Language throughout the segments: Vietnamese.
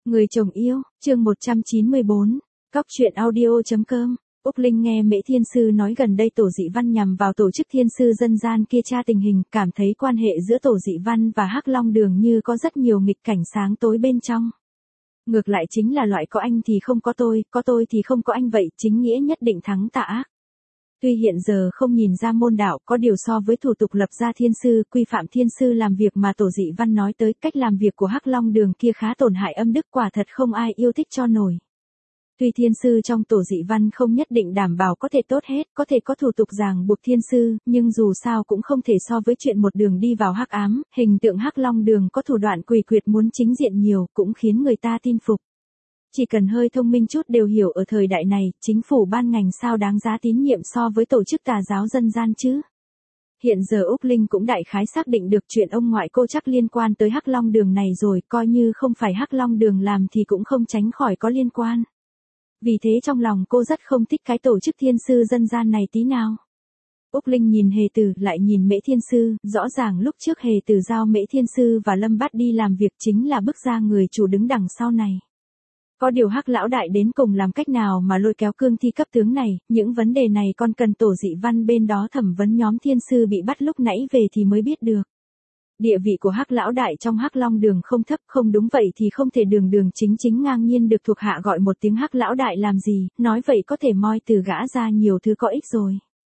Người chồng yêu, chương 194, Cóc truyện audio.com. Úc Linh nghe Mễ Thiên Sư nói gần đây Tổ Dị Văn nhằm vào tổ chức Thiên Sư dân gian kia tra tình hình, cảm thấy quan hệ giữa Tổ Dị Văn và Hắc Long Đường như có rất nhiều nghịch cảnh sáng tối bên trong. Ngược lại chính là loại có anh thì không có tôi thì không có anh vậy, chính nghĩa nhất định thắng tà ác. Tuy hiện giờ không nhìn ra môn đạo, có điều so với thủ tục lập ra Thiên Sư, quy phạm Thiên Sư làm việc mà Tổ Dị Văn nói tới, cách làm việc của Hắc Long Đường kia khá tổn hại âm đức, quả thật không ai yêu thích cho nổi. Tuy Thiên Sư trong Tổ Dị Văn không nhất định đảm bảo có thể tốt hết, có thể có thủ tục ràng buộc Thiên Sư, nhưng dù sao cũng không thể so với chuyện một đường đi vào hắc ám, hình tượng Hắc Long Đường có thủ đoạn quỷ quyệt muốn chính diện nhiều, cũng khiến người ta tin phục. Chỉ cần hơi thông minh chút đều hiểu ở thời đại này, chính phủ ban ngành sao đáng giá tín nhiệm so với tổ chức tà giáo dân gian chứ. Hiện giờ Úc Linh cũng đại khái xác định được chuyện ông ngoại cô chắc liên quan tới Hắc Long Đường này rồi, coi như không phải Hắc Long Đường làm thì cũng không tránh khỏi có liên quan. Vì thế trong lòng cô rất không thích cái tổ chức Thiên Sư dân gian này tí nào. Úc Linh nhìn Hề Tử lại nhìn Mễ Thiên Sư, rõ ràng lúc trước Hề Tử giao Mễ Thiên Sư và Lâm Bát đi làm việc chính là bước ra người chủ đứng đằng sau này. Có điều Hắc lão đại đến cùng làm cách nào mà lôi kéo cương thi cấp tướng này, những vấn đề này còn cần Tổ Dị Văn bên đó thẩm vấn nhóm Thiên Sư bị bắt lúc nãy về thì mới biết được. Địa vị của Hắc lão đại trong Hắc Long Đường không thấp, không đúng vậy thì không thể đường đường chính chính ngang nhiên được thuộc hạ gọi một tiếng Hắc lão đại làm gì, nói vậy có thể moi từ gã ra nhiều thứ có ích rồi.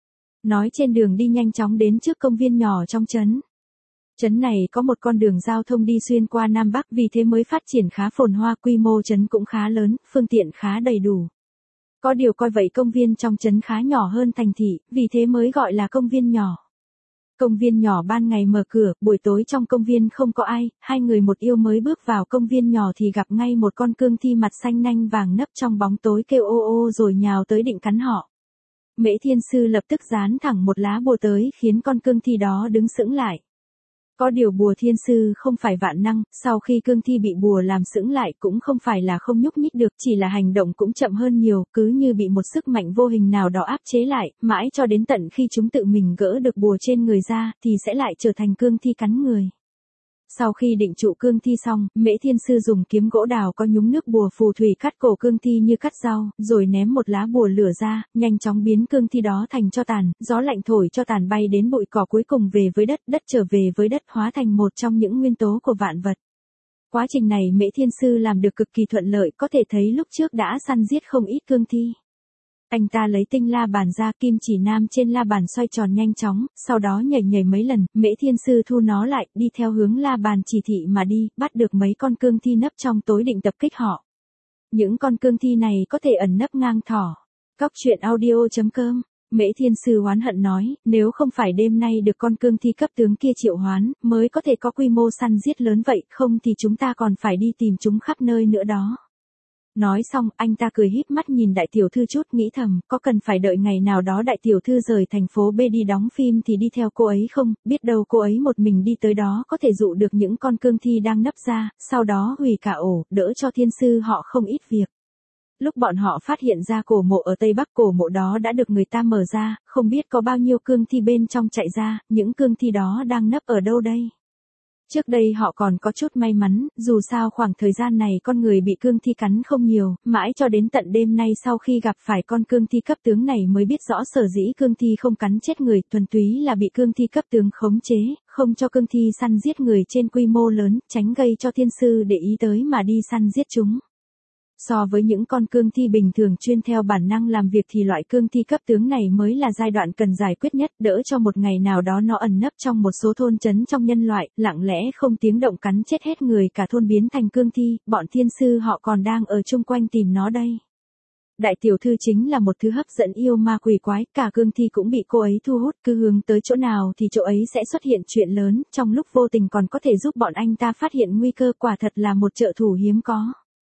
Nói trên đường đi nhanh chóng đến trước công viên nhỏ trong trấn. Trấn này có một con đường giao thông đi xuyên qua Nam Bắc, vì thế mới phát triển khá phồn hoa, quy mô trấn cũng khá lớn, phương tiện khá đầy đủ. Có điều coi vậy công viên trong trấn khá nhỏ hơn thành thị, vì thế mới gọi là công viên nhỏ. Công viên nhỏ ban ngày mở cửa, buổi tối trong công viên không có ai, hai người một yêu mới bước vào công viên nhỏ thì gặp ngay một con cương thi mặt xanh nanh vàng nấp trong bóng tối kêu ô ô rồi nhào tới định cắn họ. Mễ Thiên Sư lập tức dán thẳng một lá bùa tới khiến con cương thi đó đứng sững lại. Có điều bùa Thiên Sư không phải vạn năng, sau khi cương thi bị bùa làm sững lại cũng không phải là không nhúc nhích được, chỉ là hành động cũng chậm hơn nhiều, cứ như bị một sức mạnh vô hình nào đó áp chế lại, mãi cho đến tận khi chúng tự mình gỡ được bùa trên người ra, thì sẽ lại trở thành cương thi cắn người. Sau khi định trụ cương thi xong, Mễ Thiên Sư dùng kiếm gỗ đào có nhúng nước bùa phù thủy cắt cổ cương thi như cắt rau, rồi ném một lá bùa lửa ra, nhanh chóng biến cương thi đó thành tro tàn, gió lạnh thổi cho tàn bay đến bụi cỏ, cuối cùng về với đất, đất trở về với đất, hóa thành một trong những nguyên tố của vạn vật. Quá trình này Mễ Thiên Sư làm được cực kỳ thuận lợi, có thể thấy lúc trước đã săn giết không ít cương thi. Anh ta lấy tinh la bàn ra, kim chỉ nam trên la bàn xoay tròn nhanh chóng, sau đó nhảy nhảy mấy lần, Mễ Thiên Sư thu nó lại, đi theo hướng la bàn chỉ thị mà đi, bắt được mấy con cương thi nấp trong tối định tập kích họ. Những con cương thi này có thể ẩn nấp ngang thỏ. Cóc truyện audio.com. Mễ Thiên Sư oán hận nói, nếu không phải đêm nay được con cương thi cấp tướng kia triệu hoán, mới có thể có quy mô săn giết lớn vậy, không thì chúng ta còn phải đi tìm chúng khắp nơi nữa đó. Nói xong, anh ta cười híp mắt nhìn đại tiểu thư chút, nghĩ thầm, có cần phải đợi ngày nào đó đại tiểu thư rời thành phố B đi đóng phim thì đi theo cô ấy không, biết đâu cô ấy một mình đi tới đó có thể dụ được những con cương thi đang nấp ra, sau đó hủy cả ổ, đỡ cho Thiên Sư họ không ít việc. Lúc bọn họ phát hiện ra cổ mộ ở Tây Bắc, cổ mộ đó đã được người ta mở ra, không biết có bao nhiêu cương thi bên trong chạy ra, những cương thi đó đang nấp ở đâu đây? Trước đây họ còn có chút may mắn, dù sao khoảng thời gian này con người bị cương thi cắn không nhiều, mãi cho đến tận đêm nay sau khi gặp phải con cương thi cấp tướng này mới biết rõ sở dĩ cương thi không cắn chết người, thuần túy là bị cương thi cấp tướng khống chế, không cho cương thi săn giết người trên quy mô lớn, tránh gây cho Thiên Sư để ý tới mà đi săn giết chúng. So với những con cương thi bình thường chuyên theo bản năng làm việc thì loại cương thi cấp tướng này mới là giai đoạn cần giải quyết nhất, đỡ cho một ngày nào đó nó ẩn nấp trong một số thôn trấn trong nhân loại, lặng lẽ không tiếng động cắn chết hết người cả thôn biến thành cương thi, bọn Thiên Sư họ còn đang ở chung quanh tìm nó đây. Đại tiểu thư chính là một thứ hấp dẫn yêu ma quỷ quái, cả cương thi cũng bị cô ấy thu hút, cứ hướng tới chỗ nào thì chỗ ấy sẽ xuất hiện chuyện lớn, trong lúc vô tình còn có thể giúp bọn anh ta phát hiện nguy cơ, quả thật là một trợ thủ hiếm có.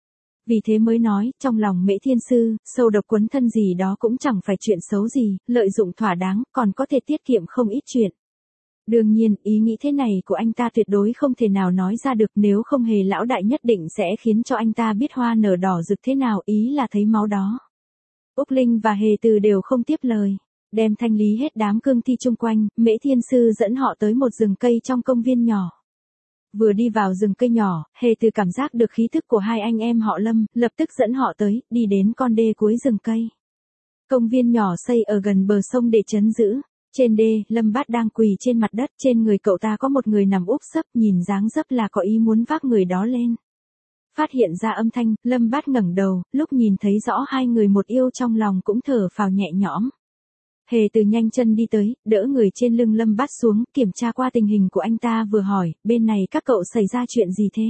Vì thế mới nói, trong lòng Mễ Thiên Sư, sâu độc quấn thân gì đó cũng chẳng phải chuyện xấu gì, lợi dụng thỏa đáng, còn có thể tiết kiệm không ít chuyện. Đương nhiên, ý nghĩ thế này của anh ta tuyệt đối không thể nào nói ra được, nếu không Hề lão đại nhất định sẽ khiến cho anh ta biết hoa nở đỏ rực thế nào, ý là thấy máu đó. Úc Linh và Hề Từ đều không tiếp lời. Đem thanh lý hết đám cương thi chung quanh, Mễ Thiên Sư dẫn họ tới một rừng cây trong công viên nhỏ. Vừa đi vào rừng cây nhỏ, Hề Từ cảm giác được khí thức của hai anh em họ Lâm, lập tức dẫn họ tới, đi đến con đê cuối rừng cây. Công viên nhỏ xây ở gần bờ sông để trấn giữ. Trên đê, Lâm Bát đang quỳ trên mặt đất, trên người cậu ta có một người nằm úp sấp, nhìn dáng dấp là có ý muốn vác người đó lên. Phát hiện ra âm thanh, Lâm Bát ngẩng đầu, lúc nhìn thấy rõ hai người một yêu trong lòng cũng thở phào nhẹ nhõm. Hề Từ nhanh chân đi tới, đỡ người trên lưng Lâm Bát xuống, kiểm tra qua tình hình của anh ta vừa hỏi, bên này các cậu xảy ra chuyện gì thế?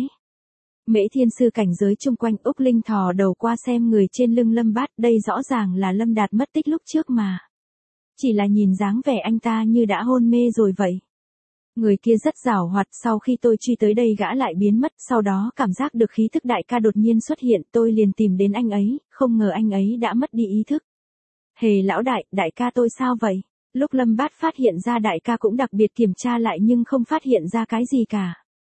Mễ Thiên Sư cảnh giới chung quanh. Úc Linh thò đầu qua xem người trên lưng Lâm Bát, đây rõ ràng là Lâm Đạt mất tích lúc trước mà. Chỉ là nhìn dáng vẻ anh ta như đã hôn mê rồi vậy. Người kia rất giàu hoạt, sau khi tôi truy tới đây gã lại biến mất, sau đó cảm giác được khí thức đại ca đột nhiên xuất hiện, tôi liền tìm đến anh ấy, không ngờ anh ấy đã mất đi ý thức. Hề lão đại ca tôi sao vậy? Lúc Lâm Bát phát hiện ra đại ca cũng đặc biệt kiểm tra lại nhưng không phát hiện ra cái gì cả.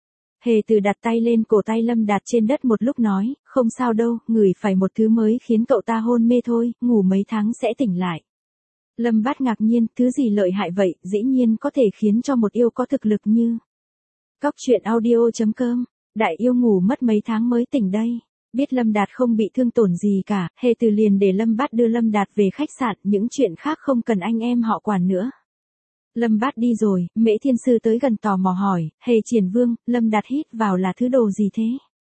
Hề Từ đặt tay lên cổ tay Lâm Đạt trên đất một lúc nói, không sao đâu, ngửi phải một thứ mới khiến cậu ta hôn mê thôi, ngủ mấy tháng sẽ tỉnh lại. Lâm Bát ngạc nhiên, thứ gì lợi hại vậy, dĩ nhiên có thể khiến cho một yêu có thực lực như. Cóc truyện audio.com, đại yêu ngủ mất mấy tháng mới tỉnh đây. Biết Lâm Đạt không bị thương tổn gì cả, Hề Từ liền để Lâm Bát đưa Lâm Đạt về khách sạn, những chuyện khác không cần anh em họ quản nữa. Lâm Bát đi rồi, Mễ Thiên Sư tới gần tò mò hỏi, Hề Triển Vương, Lâm Đạt hít vào là thứ đồ gì thế?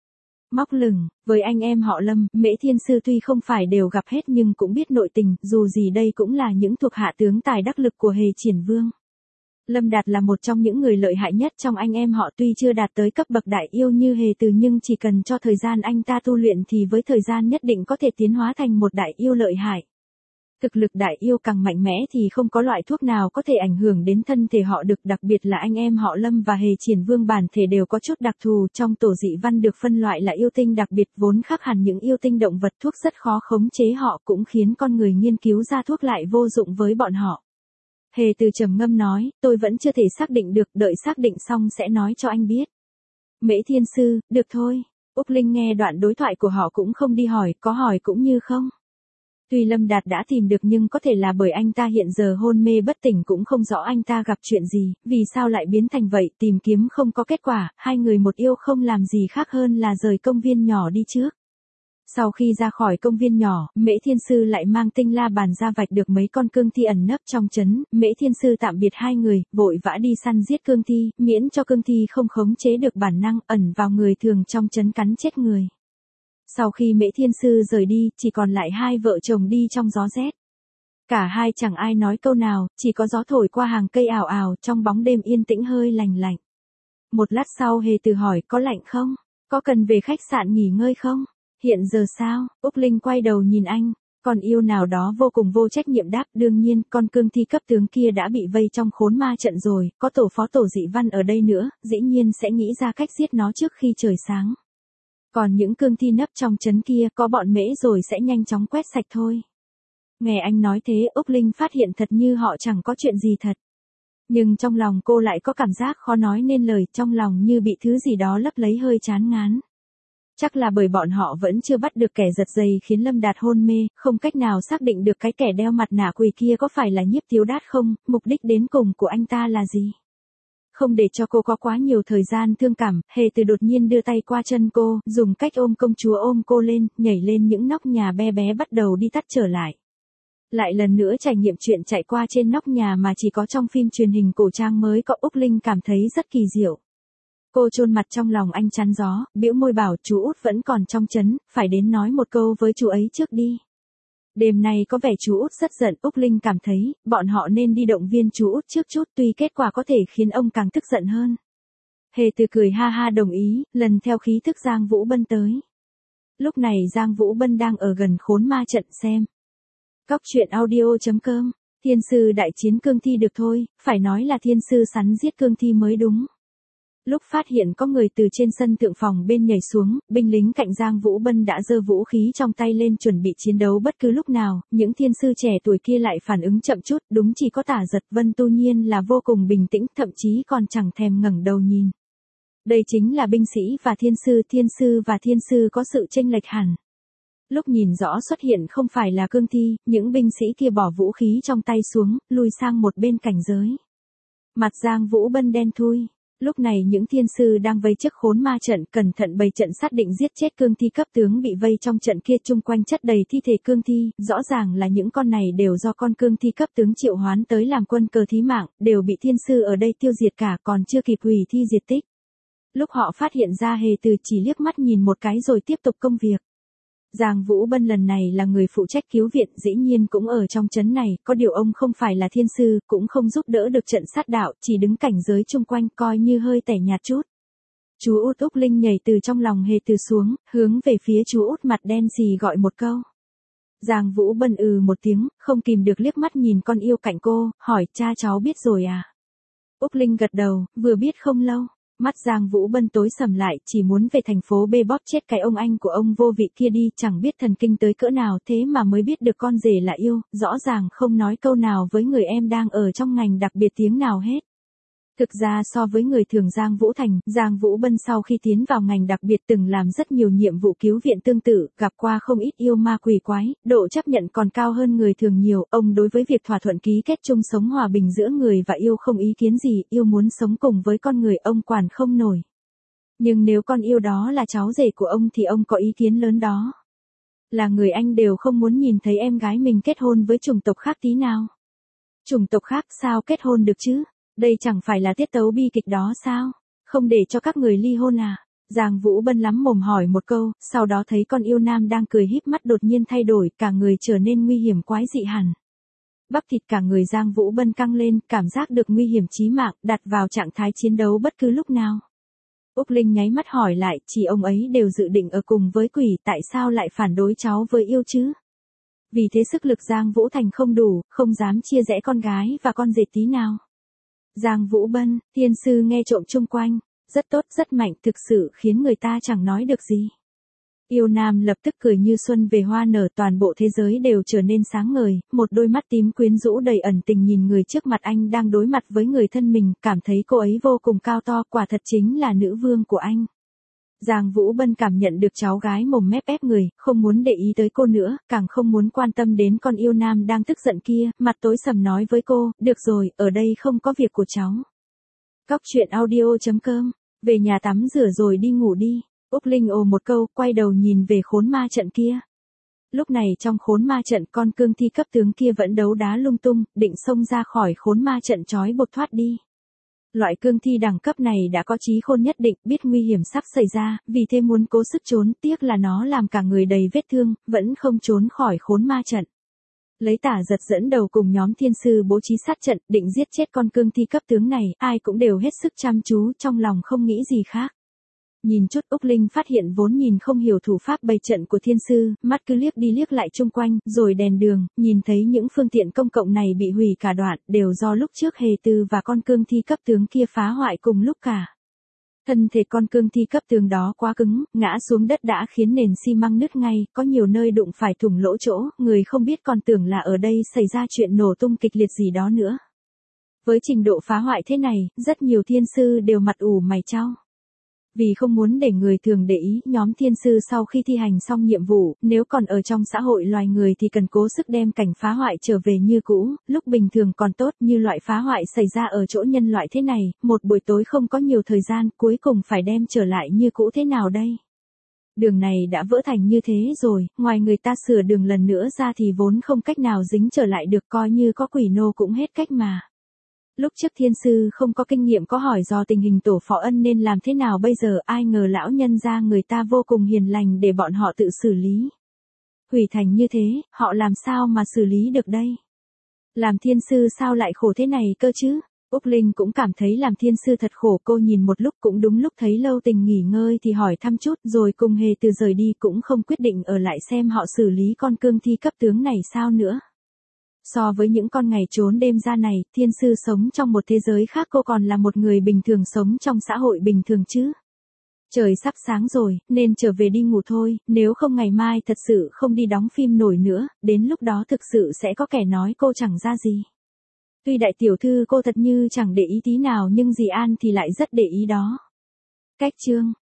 Móc lửng, với anh em họ Lâm, Mễ Thiên Sư tuy không phải đều gặp hết nhưng cũng biết nội tình, dù gì đây cũng là những thuộc hạ tướng tài đắc lực của Hề Triển Vương. Lâm Đạt là một trong những người lợi hại nhất trong anh em họ, tuy chưa đạt tới cấp bậc đại yêu như Hề Từ nhưng chỉ cần cho thời gian anh ta tu luyện thì với thời gian nhất định có thể tiến hóa thành một đại yêu lợi hại. Thực lực đại yêu càng mạnh mẽ thì không có loại thuốc nào có thể ảnh hưởng đến thân thể họ được, đặc biệt là anh em họ Lâm và Hề Triển Vương bản thể đều có chút đặc thù, trong tổ dị văn được phân loại là yêu tinh đặc biệt, vốn khác hẳn những yêu tinh động vật, thuốc rất khó khống chế họ, cũng khiến con người nghiên cứu ra thuốc lại vô dụng với bọn họ. Hề Từ trầm ngâm nói, tôi vẫn chưa thể xác định được, đợi xác định xong sẽ nói cho anh biết. Mễ Thiên Sư, được thôi. Úc Linh nghe đoạn đối thoại của họ cũng không đi hỏi, có hỏi cũng như không. Tuy Lâm Đạt đã tìm được nhưng có thể là bởi anh ta hiện giờ hôn mê bất tỉnh, cũng không rõ anh ta gặp chuyện gì, vì sao lại biến thành vậy, tìm kiếm không có kết quả, hai người một yêu không làm gì khác hơn là rời công viên nhỏ đi trước. Sau khi ra khỏi công viên nhỏ, Mễ Thiên Sư lại mang tinh la bàn ra vạch được mấy con cương thi ẩn nấp trong trấn, Mễ Thiên Sư tạm biệt hai người, vội vã đi săn giết cương thi, miễn cho cương thi không khống chế được bản năng ẩn vào người thường trong trấn cắn chết người. Sau khi Mễ Thiên Sư rời đi, chỉ còn lại hai vợ chồng đi trong gió rét. Cả hai chẳng ai nói câu nào, chỉ có gió thổi qua hàng cây ào ào, trong bóng đêm yên tĩnh hơi lành lạnh. Một lát sau Hề Từ hỏi, có lạnh không? Có cần về khách sạn nghỉ ngơi không? Hiện giờ sao? Úc Linh quay đầu nhìn anh, con yêu nào đó vô cùng vô trách nhiệm đáp, đương nhiên, con cương thi cấp tướng kia đã bị vây trong khốn ma trận rồi, có tổ phó tổ dị văn ở đây nữa, dĩ nhiên sẽ nghĩ ra cách giết nó trước khi trời sáng. Còn những cương thi nấp trong trấn kia, có bọn Mễ rồi sẽ nhanh chóng quét sạch thôi. Nghe anh nói thế, Úc Linh phát hiện thật như họ chẳng có chuyện gì thật. Nhưng trong lòng cô lại có cảm giác khó nói nên lời, trong lòng như bị thứ gì đó lấp lấy, hơi chán ngán. Chắc là bởi bọn họ vẫn chưa bắt được kẻ giật dây khiến Lâm Đạt hôn mê, không cách nào xác định được cái kẻ đeo mặt nạ quỷ kia có phải là Nhiếp Tiếu Đát không, mục đích đến cùng của anh ta là gì. Không để cho cô có quá nhiều thời gian thương cảm, Hề Từ đột nhiên đưa tay qua chân cô, dùng cách ôm công chúa ôm cô lên, nhảy lên những nóc nhà bé bé bắt đầu đi tắt trở lại. Lại lần nữa trải nghiệm chuyện chạy qua trên nóc nhà mà chỉ có trong phim truyền hình cổ trang mới có. Úc Linh cảm thấy rất kỳ diệu. Cô chôn mặt trong lòng anh chắn gió, bĩu môi bảo chú Út vẫn còn trong trấn, phải đến nói một câu với chú ấy trước đi. Đêm nay có vẻ chú Út rất giận, Úc Linh cảm thấy, bọn họ nên đi động viên chú Út trước chút, tuy kết quả có thể khiến ông càng tức giận hơn. Hề Từ cười ha ha đồng ý, lần theo khí thức Giang Vũ Bân tới. Lúc này Giang Vũ Bân đang ở gần khốn ma trận xem. Cóc truyện audio.com, Thiên Sư đại chiến cương thi được thôi, phải nói là Thiên Sư sắn giết cương thi mới đúng. Lúc phát hiện có người từ trên sân thượng phòng bên nhảy xuống, binh lính cạnh Giang Vũ Bân đã giơ vũ khí trong tay lên chuẩn bị chiến đấu bất cứ lúc nào, những thiên sư trẻ tuổi kia lại phản ứng chậm chút, đúng chỉ có Tả Giật Vân tu nhiên là vô cùng bình tĩnh, thậm chí còn chẳng thèm ngẩng đầu nhìn. Đây chính là binh sĩ và thiên sư và thiên sư có sự chênh lệch hẳn. Lúc nhìn rõ xuất hiện không phải là cương thi, những binh sĩ kia bỏ vũ khí trong tay xuống, lùi sang một bên cảnh giới. Mặt Giang Vũ Bân đen thui. Lúc này những thiên sư đang vây trước khốn ma trận cẩn thận bày trận sát định giết chết cương thi cấp tướng bị vây trong trận kia, chung quanh chất đầy thi thể cương thi, rõ ràng là những con này đều do con cương thi cấp tướng triệu hoán tới làm quân cờ thí mạng, đều bị thiên sư ở đây tiêu diệt cả, còn chưa kịp hủy thi diệt tích. Lúc họ phát hiện ra Hề Từ chỉ liếc mắt nhìn một cái rồi tiếp tục công việc. Giang Vũ Bân lần này là người phụ trách cứu viện, dĩ nhiên cũng ở trong trấn này, có điều ông không phải là thiên sư, cũng không giúp đỡ được trận sát đạo, chỉ đứng cảnh giới chung quanh coi như hơi tẻ nhạt chút. Chú út Úc Linh nhảy từ trong lòng Hề Từ xuống, hướng về phía chú út mặt đen xì gọi một câu. Giang Vũ Bân một tiếng, không kìm được liếc mắt nhìn con yêu cạnh cô, hỏi cha cháu biết rồi à? Úc Linh gật đầu, vừa biết không lâu. Mắt Giang Vũ Bân tối sầm lại, chỉ muốn về thành phố B bóp chết cái ông anh của ông vô vị kia đi, chẳng biết thần kinh tới cỡ nào thế mà mới biết được con rể là yêu, rõ ràng không nói câu nào với người em đang ở trong ngành đặc biệt tiếng nào hết. Thực ra so với người thường Giang Vũ Thành, Giang Vũ Bân sau khi tiến vào ngành đặc biệt từng làm rất nhiều nhiệm vụ cứu viện tương tự, gặp qua không ít yêu ma quỷ quái, độ chấp nhận còn cao hơn người thường nhiều, ông đối với việc thỏa thuận ký kết chung sống hòa bình giữa người và yêu không ý kiến gì, yêu muốn sống cùng với con người ông quản không nổi. Nhưng nếu con yêu đó là cháu rể của ông thì ông có ý kiến lớn đó. Là người anh đều không muốn nhìn thấy em gái mình kết hôn với chủng tộc khác tí nào. Chủng tộc khác sao kết hôn được chứ? Đây chẳng phải là tiết tấu bi kịch đó sao? Không để cho các người ly hôn à? Giang Vũ Bân lắm mồm hỏi một câu, sau đó thấy con yêu nam đang cười híp mắt đột nhiên thay đổi, cả người trở nên nguy hiểm quái dị hẳn. Bắp thịt cả người Giang Vũ Bân căng lên, cảm giác được nguy hiểm chí mạng, đặt vào trạng thái chiến đấu bất cứ lúc nào. Úc Linh nháy mắt hỏi lại, chỉ ông ấy đều dự định ở cùng với quỷ, tại sao lại phản đối cháu với yêu chứ? Vì thế sức lực Giang Vũ Thành không đủ, không dám chia rẽ con gái và con rể tí nào. Giang Vũ Bân, thiên sư nghe trộm chung quanh, rất tốt rất mạnh, thực sự khiến người ta chẳng nói được gì. Yêu nam lập tức cười như xuân về hoa nở, toàn bộ thế giới đều trở nên sáng ngời, một đôi mắt tím quyến rũ đầy ẩn tình nhìn người trước mặt anh đang đối mặt với người thân mình, cảm thấy cô ấy vô cùng cao to, quả thật chính là nữ vương của anh. Giang Vũ Bân cảm nhận được cháu gái mồm mép ép người, không muốn để ý tới cô nữa, càng không muốn quan tâm đến con yêu nam đang tức giận kia, mặt tối sầm nói với cô, được rồi, ở đây không có việc của cháu. Cóc truyện audio.com, về nhà tắm rửa rồi đi ngủ đi. Úc Linh ồ một câu, quay đầu nhìn về khốn ma trận kia. Lúc này trong khốn ma trận con cương thi cấp tướng kia vẫn đấu đá lung tung, định xông ra khỏi khốn ma trận trói buộc thoát đi. Loại cương thi đẳng cấp này đã có trí khôn nhất định, biết nguy hiểm sắp xảy ra, vì thế muốn cố sức trốn, tiếc là nó làm cả người đầy vết thương, vẫn không trốn khỏi khốn ma trận. Lấy Tả Giật dẫn đầu cùng nhóm thiên sư bố trí sát trận, định giết chết con cương thi cấp tướng này, ai cũng đều hết sức chăm chú, trong lòng không nghĩ gì khác. Nhìn chút Úc Linh phát hiện vốn nhìn không hiểu thủ pháp bày trận của thiên sư, mắt cứ liếc đi liếc lại chung quanh, rồi đèn đường, nhìn thấy những phương tiện công cộng này bị hủy cả đoạn, đều do lúc trước Hề Từ và con cương thi cấp tướng kia phá hoại cùng lúc cả. Thân thể con cương thi cấp tướng đó quá cứng, ngã xuống đất đã khiến nền xi măng nứt ngay, có nhiều nơi đụng phải thủng lỗ chỗ, người không biết còn tưởng là ở đây xảy ra chuyện nổ tung kịch liệt gì đó nữa. Với trình độ phá hoại thế này, rất nhiều thiên sư đều mặt ủ mày chau. Vì không muốn để người thường để ý, nhóm thiên sư sau khi thi hành xong nhiệm vụ, nếu còn ở trong xã hội loài người thì cần cố sức đem cảnh phá hoại trở về như cũ, lúc bình thường còn tốt, như loại phá hoại xảy ra ở chỗ nhân loại thế này, một buổi tối không có nhiều thời gian, cuối cùng phải đem trở lại như cũ thế nào đây? Đường này đã vỡ thành như thế rồi, ngoài người ta sửa đường lần nữa ra thì vốn không cách nào dính trở lại được, coi như có quỷ nô cũng hết cách mà. Lúc trước thiên sư không có kinh nghiệm, có hỏi do tình hình tổ Phó Ân nên làm thế nào bây giờ, ai ngờ lão nhân gia người ta vô cùng hiền lành để bọn họ tự xử lý. Hủy thành như thế, họ làm sao mà xử lý được đây? Làm thiên sư sao lại khổ thế này cơ chứ? Úc Linh cũng cảm thấy làm thiên sư thật khổ, cô nhìn một lúc cũng đúng lúc thấy Lâu Tình nghỉ ngơi thì hỏi thăm chút rồi cùng Hề Từ rời đi, cũng không quyết định ở lại xem họ xử lý con cương thi cấp tướng này sao nữa. So với những con ngày trốn đêm ra này, thiên sư sống trong một thế giới khác, cô còn là một người bình thường sống trong xã hội bình thường chứ. Trời sắp sáng rồi, nên trở về đi ngủ thôi, nếu không ngày mai thật sự không đi đóng phim nổi nữa, đến lúc đó thực sự sẽ có kẻ nói cô chẳng ra gì. Tuy đại tiểu thư cô thật như chẳng để ý tí nào nhưng dì An thì lại rất để ý đó. Cách chương